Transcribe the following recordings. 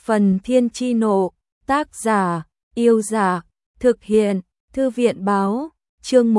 Phần Thiên Chi Nộ, tác giả, Yêu Giả, thực hiện, Thư viện báo, chương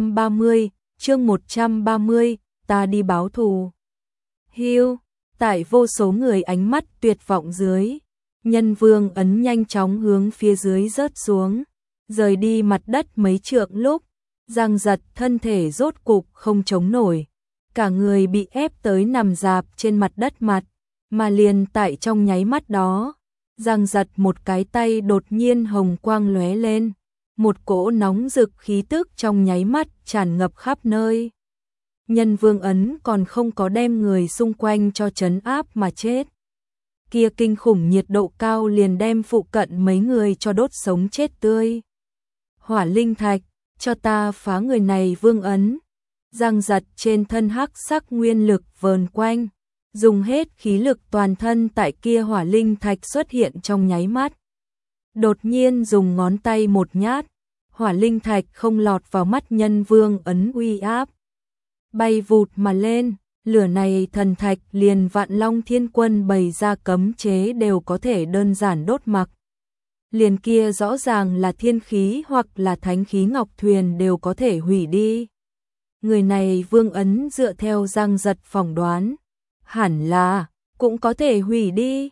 130, ta đi báo thù. Hưu, tại vô số người ánh mắt tuyệt vọng dưới, Nhân Vương ấn nhanh chóng hướng phía dưới rớt xuống, rời đi mặt đất mấy trượng lúc, Giang Giật thân thể rốt cục không chống nổi, cả người bị ép tới nằm rạp trên mặt đất mà liền tại trong nháy mắt đó, Giang Giật một cái tay đột nhiên hồng quang lóe lên, một cỗ nóng rực khí tức trong nháy mắt tràn ngập khắp nơi. Nhân Vương ấn còn không có đem người xung quanh cho trấn áp mà chết. Kia kinh khủng nhiệt độ cao liền đem phụ cận mấy người cho đốt sống chết tươi. Hỏa linh thạch, cho ta phá người này vương ấn. Giang Giật trên thân hắc sắc nguyên lực vờn quanh, dùng hết khí lực toàn thân tại kia hỏa linh thạch xuất hiện trong nháy mắt. Đột nhiên dùng ngón tay một nhát, hỏa linh thạch không lọt vào mắt Nhân Vương ấn uy áp. Bay vụt mà lên, lửa này thần thạch liền Vạn Long Thiên Quân bày ra cấm chế đều có thể đơn giản đốt mặc. Liền kia rõ ràng là thiên khí hoặc là thánh khí ngọc thuyền đều có thể hủy đi. Người này vương ấn dựa theo Giang Giật phỏng đoán, hẳn là cũng có thể hủy đi.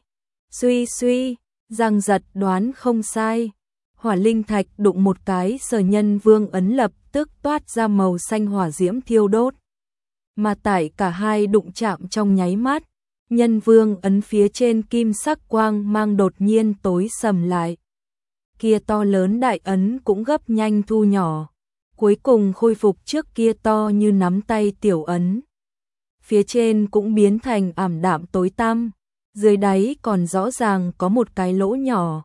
Suy, Giang Giật đoán không sai. Hỏa linh thạch đụng một cái sở Nhân Vương ấn lập tức toát ra màu xanh hỏa diễm thiêu đốt. Mà tại cả hai đụng chạm trong nháy mắt, Nhân Vương ấn phía trên kim sắc quang mang đột nhiên tối sầm lại. Kia to lớn đại ấn cũng gấp nhanh thu nhỏ, cuối cùng khôi phục trước kia to như nắm tay tiểu ấn. Phía trên cũng biến thành ảm đạm tối tăm, dưới đáy còn rõ ràng có một cái lỗ nhỏ.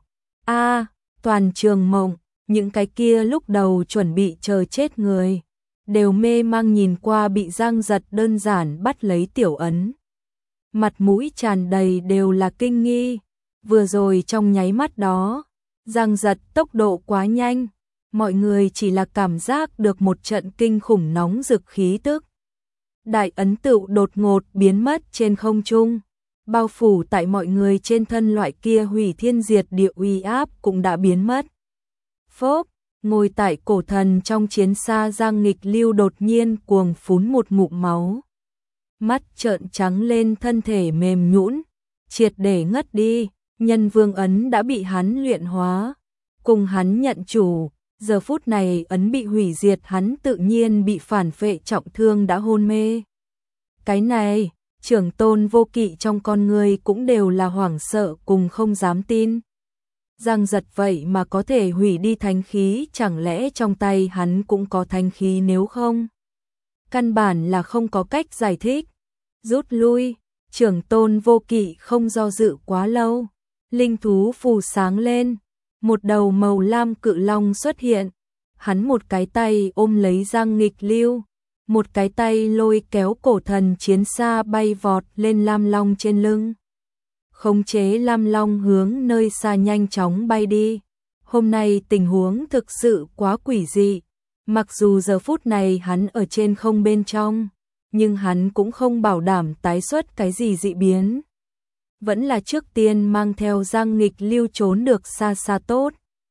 Toàn trường mộng, những cái kia lúc đầu chuẩn bị chờ chết người, đều mê mang nhìn qua bị Giang Giật đơn giản bắt lấy tiểu ấn. Mặt mũi tràn đầy đều là kinh nghi, vừa rồi trong nháy mắt đó, Giang Giật tốc độ quá nhanh, mọi người chỉ là cảm giác được một trận kinh khủng nóng rực khí tức. Đại ấn tựu đột ngột biến mất trên không trung, bao phủ tại mọi người trên thân loại kia hủy thiên diệt địa uy áp cũng đã biến mất. Phốp, ngồi tại cổ thần trong chiến xa Giang Nghịch Lưu đột nhiên cuồng phún một ngụm máu. Mắt trợn trắng lên, thân thể mềm nhũn, triệt để ngất đi. Nhân Vương ấn đã bị hắn luyện hóa, cùng hắn nhận chủ, giờ phút này ấn bị hủy diệt, hắn tự nhiên bị phản phệ trọng thương đã hôn mê. Cái này, Trưởng Tôn Vô Kỵ trong con người cũng đều là hoảng sợ cùng không dám tin. Giang Giật vậy mà có thể hủy đi thánh khí, chẳng lẽ trong tay hắn cũng có thánh khí, nếu không? Căn bản là không có cách giải thích. Rút lui, Trưởng Tôn Vô Kỵ không do dự quá lâu. Linh thú phù sáng lên, một đầu màu lam cự long xuất hiện, hắn một cái tay ôm lấy Giang Nghịch Lưu, một cái tay lôi kéo cổ thần chiến xa bay vọt lên lam long trên lưng. Khống chế lam long hướng nơi xa nhanh chóng bay đi. Hôm nay tình huống thực sự quá quỷ dị, mặc dù giờ phút này hắn ở trên không bên trong, nhưng hắn cũng không bảo đảm tái xuất cái gì dị biến. Vẫn là trước tiên mang theo Giang Nghịch Lưu trốn được xa xa tốt.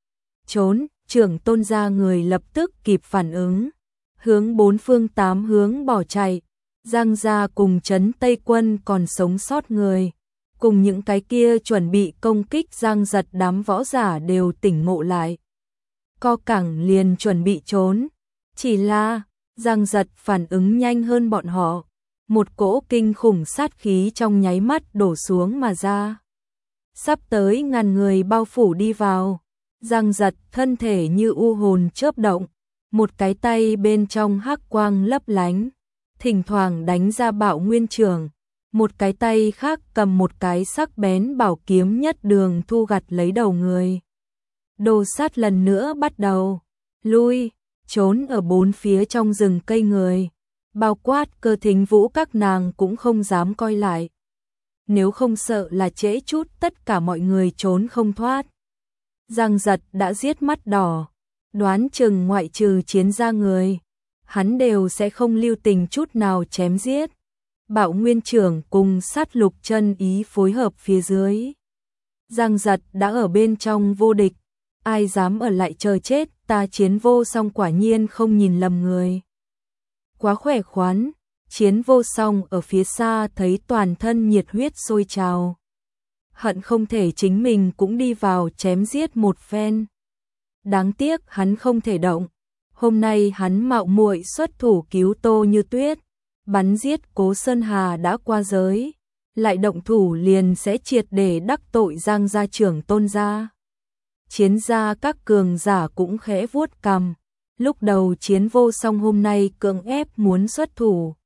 Trốn, Trưởng Tôn gia người lập tức kịp phản ứng, hướng bốn phương tám hướng bỏ chạy. Giang gia cùng trấn Tây Quân còn sống sót người, cùng những cái kia chuẩn bị công kích Giang Giật đám võ giả đều tỉnh ngộ lại. Co cẳng liền chuẩn bị trốn, chỉ là Giang Giật phản ứng nhanh hơn bọn họ. Một cỗ kinh khủng sát khí trong nháy mắt đổ xuống mà ra. Sắp tới ngàn người bao phủ đi vào. Giang Giật thân thể như u hồn chớp động, một cái tay bên trong hắc quang lấp lánh, thỉnh thoảng đánh ra Bạo Nguyên Trường, một cái tay khác cầm một cái sắc bén bảo kiếm nhất đường thu gặt lấy đầu người. Đồ sát lần nữa bắt đầu, lui, trốn ở bốn phía trong rừng cây người. Bao quát Cơ Thính Vũ các nàng cũng không dám coi lại. Nếu không sợ là trễ chút tất cả mọi người trốn không thoát. Giang Giật đã giết mắt đỏ, đoán chừng ngoại trừ chiến gia người, hắn đều sẽ không lưu tình chút nào chém giết. Bạo Nguyên Trưởng cùng Sát Lục Chân Ý phối hợp phía dưới. Giang Giật đã ở bên trong vô địch, ai dám ở lại chờ chết, ta Chiến Vô Song quả nhiên không nhìn lầm người. Quá khỏe khoắn, Chiến Vô Song ở phía xa thấy toàn thân nhiệt huyết sôi trào. Hận không thể chính mình cũng đi vào chém giết một phen. Đáng tiếc hắn không thể động. Hôm nay hắn mạo muội xuất thủ cứu Tô Như Tuyết, bắn giết Cố Sơn Hà đã qua giới, lại động thủ liền sẽ triệt để đắc tội Giang gia trưởng Tôn gia. Chiến gia các cường giả cũng khẽ vuốt cằm. Lúc đầu Chiến Vô Song hôm nay cưỡng ép muốn xuất thủ.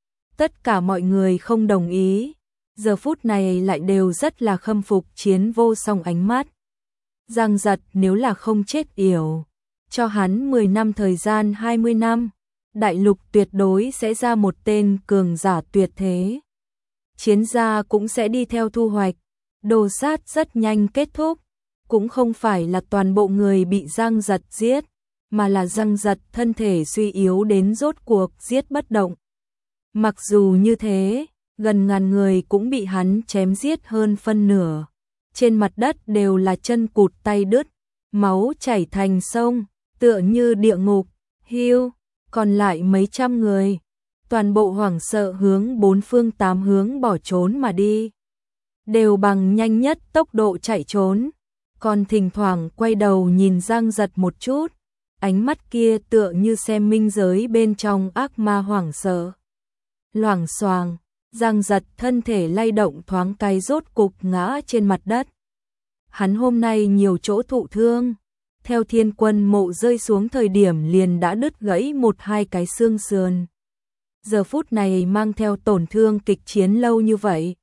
Tất cả mọi người không đồng ý, giờ phút này lại đều rất là khâm phục Chiến Vô Song ánh mắt. Giang Giật nếu là không chết yểu, cho hắn 10 năm thời gian 20 năm, đại lục tuyệt đối sẽ ra một tên cường giả tuyệt thế. Chiến gia cũng sẽ đi theo thu hoạch, đồ sát rất nhanh kết thúc, cũng không phải là toàn bộ người bị Giang Giật giết, mà là Giang Giật thân thể suy yếu đến rốt cuộc giết bất động. Mặc dù như thế, gần ngàn người cũng bị hắn chém giết hơn phân nửa. Trên mặt đất đều là chân cụt tay đứt, máu chảy thành sông, tựa như địa ngục. Hưu, còn lại mấy trăm người, toàn bộ hoảng sợ hướng bốn phương tám hướng bỏ trốn mà đi. Đều bằng nhanh nhất tốc độ chạy trốn, còn thỉnh thoảng quay đầu nhìn Giang Giật một chút, ánh mắt kia tựa như xem minh giới bên trong ác ma hoảng sợ. Loảng xoàng, Giang Giật thân thể lay động thoáng cái rốt cục ngã trên mặt đất. Hắn hôm nay nhiều chỗ thụ thương, theo Thiên Quân mộ rơi xuống thời điểm liền đã đứt gãy một hai cái xương sườn. Giờ phút này mang theo tổn thương kịch chiến lâu như vậy,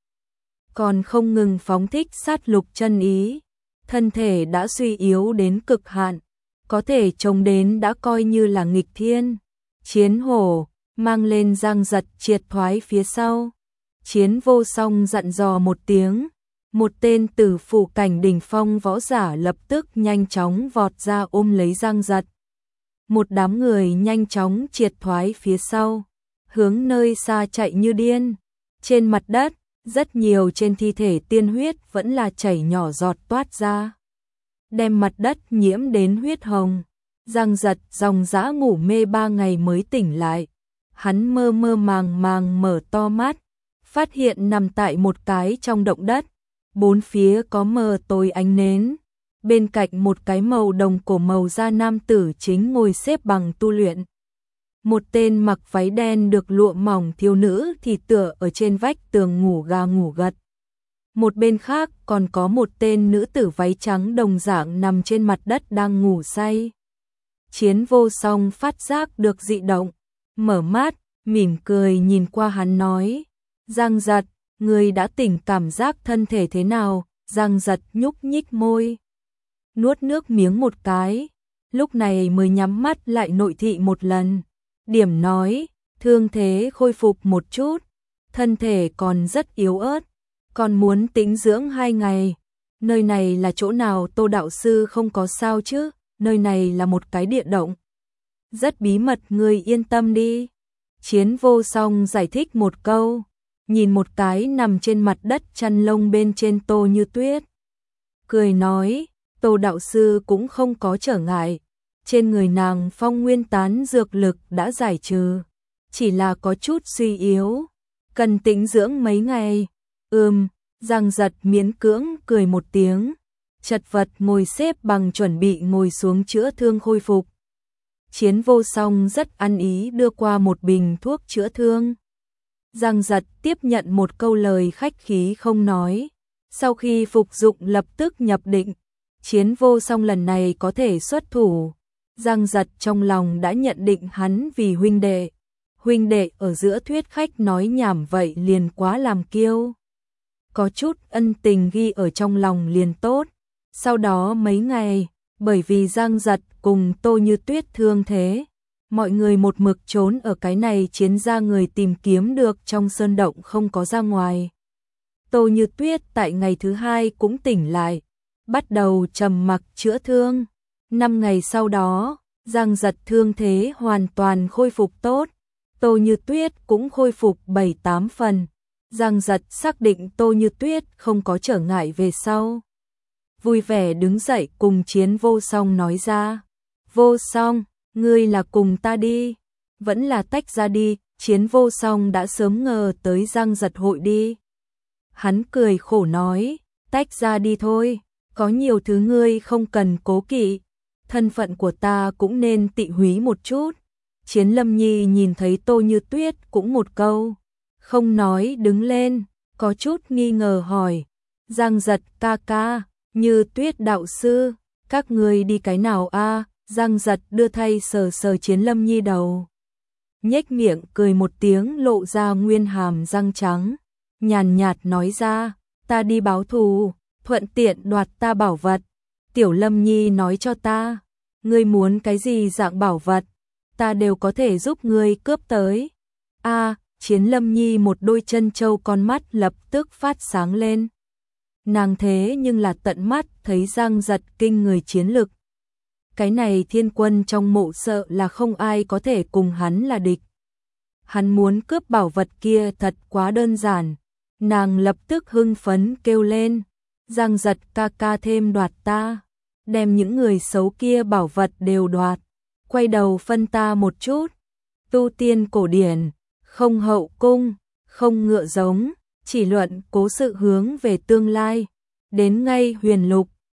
còn không ngừng phóng thích sát lục chân ý, thân thể đã suy yếu đến cực hạn, có thể chống đến đã coi như là nghịch thiên. Chiến hổ mang lên Giang Giật triệt thoái phía sau. Chiến Vô Song dặn dò một tiếng, một tên tử phủ cảnh đỉnh phong võ giả lập tức nhanh chóng vọt ra ôm lấy Giang Giật. Một đám người nhanh chóng triệt thoái phía sau, hướng nơi xa chạy như điên. Trên mặt đất, rất nhiều trên thi thể tiên huyết vẫn là chảy nhỏ giọt toát ra, đem mặt đất nhiễm đến huyết hồng. Giang Giật dòng dã ngủ mê 3 ngày mới tỉnh lại. Hắn mơ mơ màng màng mở to mắt, phát hiện nằm tại một cái trong động đất, bốn phía có mờ tối ánh nến, bên cạnh một cái màu đồng cổ màu da nam tử chính ngồi xếp bằng tu luyện. Một tên mặc váy đen được lụa mỏng thiếu nữ thì tựa ở trên vách tường ngủ gà ngủ gật. Một bên khác còn có một tên nữ tử váy trắng đồng dạng nằm trên mặt đất đang ngủ say. Chiến Vô Song phát giác được dị động, mở mắt, mỉm cười nhìn qua hắn nói, Giang Giật, người đã tỉnh, cảm giác thân thể thế nào? Giang Giật nhúc nhích môi, nuốt nước miếng một cái, lúc này mới nhắm mắt lại nội thị một lần. Điểm nói, thương thế khôi phục một chút, thân thể còn rất yếu ớt, còn muốn tĩnh dưỡng 2 ngày. Nơi này là chỗ nào? Tô đạo sư không có sao chứ? Nơi này là một cái địa động, rất bí mật, ngươi yên tâm đi. Chiến Vô Song giải thích một câu, nhìn một cái nằm trên mặt đất chăn lông bên trên Tô Như Tuyết, cười nói, Tô đạo sư cũng không có trở ngại, trên người nàng phong nguyên tán dược lực đã giải trừ, chỉ là có chút suy yếu, cần tĩnh dưỡng mấy ngày. Giang Giật miễn cưỡng cười một tiếng, chật vật ngồi xếp bằng chuẩn bị ngồi xuống chữa thương khôi phục. Chiến Vô Song rất ăn ý đưa qua một bình thuốc chữa thương. Giang Giật tiếp nhận một câu lời khách khí không nói, sau khi phục dụng lập tức nhập định. Chiến Vô Song lần này có thể xuất thủ, Giang Giật trong lòng đã nhận định hắn vì huynh đệ. Huynh đệ ở giữa thuyết khách nói nhảm vậy liền quá làm kiêu. Có chút ân tình ghi ở trong lòng liền tốt. Sau đó mấy ngày, bởi vì Giang Giật cùng Tô Như Tuyết thương thế, mọi người một mực trốn ở cái này chiến gia người tìm kiếm được trong sơn động không có ra ngoài. Tô Như Tuyết tại ngày thứ 2 cũng tỉnh lại, bắt đầu trầm mặc chữa thương. 5 ngày sau đó, Giang Giật thương thế hoàn toàn khôi phục tốt, Tô Như Tuyết cũng khôi phục 7-8 phần. Giang Giật xác định Tô Như Tuyết không có trở ngại về sau, vui vẻ đứng dậy cùng Chiến Vô Song nói ra. Vô Song, ngươi là cùng ta đi, vẫn là tách ra đi, Chiến Vô Song đã sớm ngờ tới Giang Giật hội đi. Hắn cười khổ nói, tách ra đi thôi, có nhiều thứ ngươi không cần cố kỵ, thân phận của ta cũng nên tị húy một chút. Chiến Lâm Nhi nhìn thấy Tô Như Tuyết cũng một câu, không nói đứng lên, có chút nghi ngờ hỏi, Giang Giật ca ca, Như Tuyết đạo sư, các ngươi đi cái nào a? Giang Giật đưa thay sờ sờ Chiến Lâm Nhi đầu, nhếch miệng cười một tiếng lộ ra nguyên hàm răng trắng, nhàn nhạt nói ra, ta đi báo thù, thuận tiện đoạt ta bảo vật. Tiểu Lâm Nhi nói cho ta, ngươi muốn cái gì dạng bảo vật, ta đều có thể giúp ngươi cướp tới. A, Chiến Lâm Nhi một đôi chân châu con mắt lập tức phát sáng lên. Nàng thế nhưng là tận mắt thấy Giang Giật kinh người chiến lực. Cái này thiên quân trong mộ sợ là không ai có thể cùng hắn là địch. Hắn muốn cướp bảo vật kia thật quá đơn giản. Nàng lập tức hưng phấn kêu lên, Giang Giật ca ca thêm đoạt ta, đem những người xấu kia bảo vật đều đoạt, quay đầu phân ta một chút. Tu tiên cổ điển, không hậu cung, không ngựa giống, chỉ luận cố sự hướng về tương lai. Đến ngay huyền lục,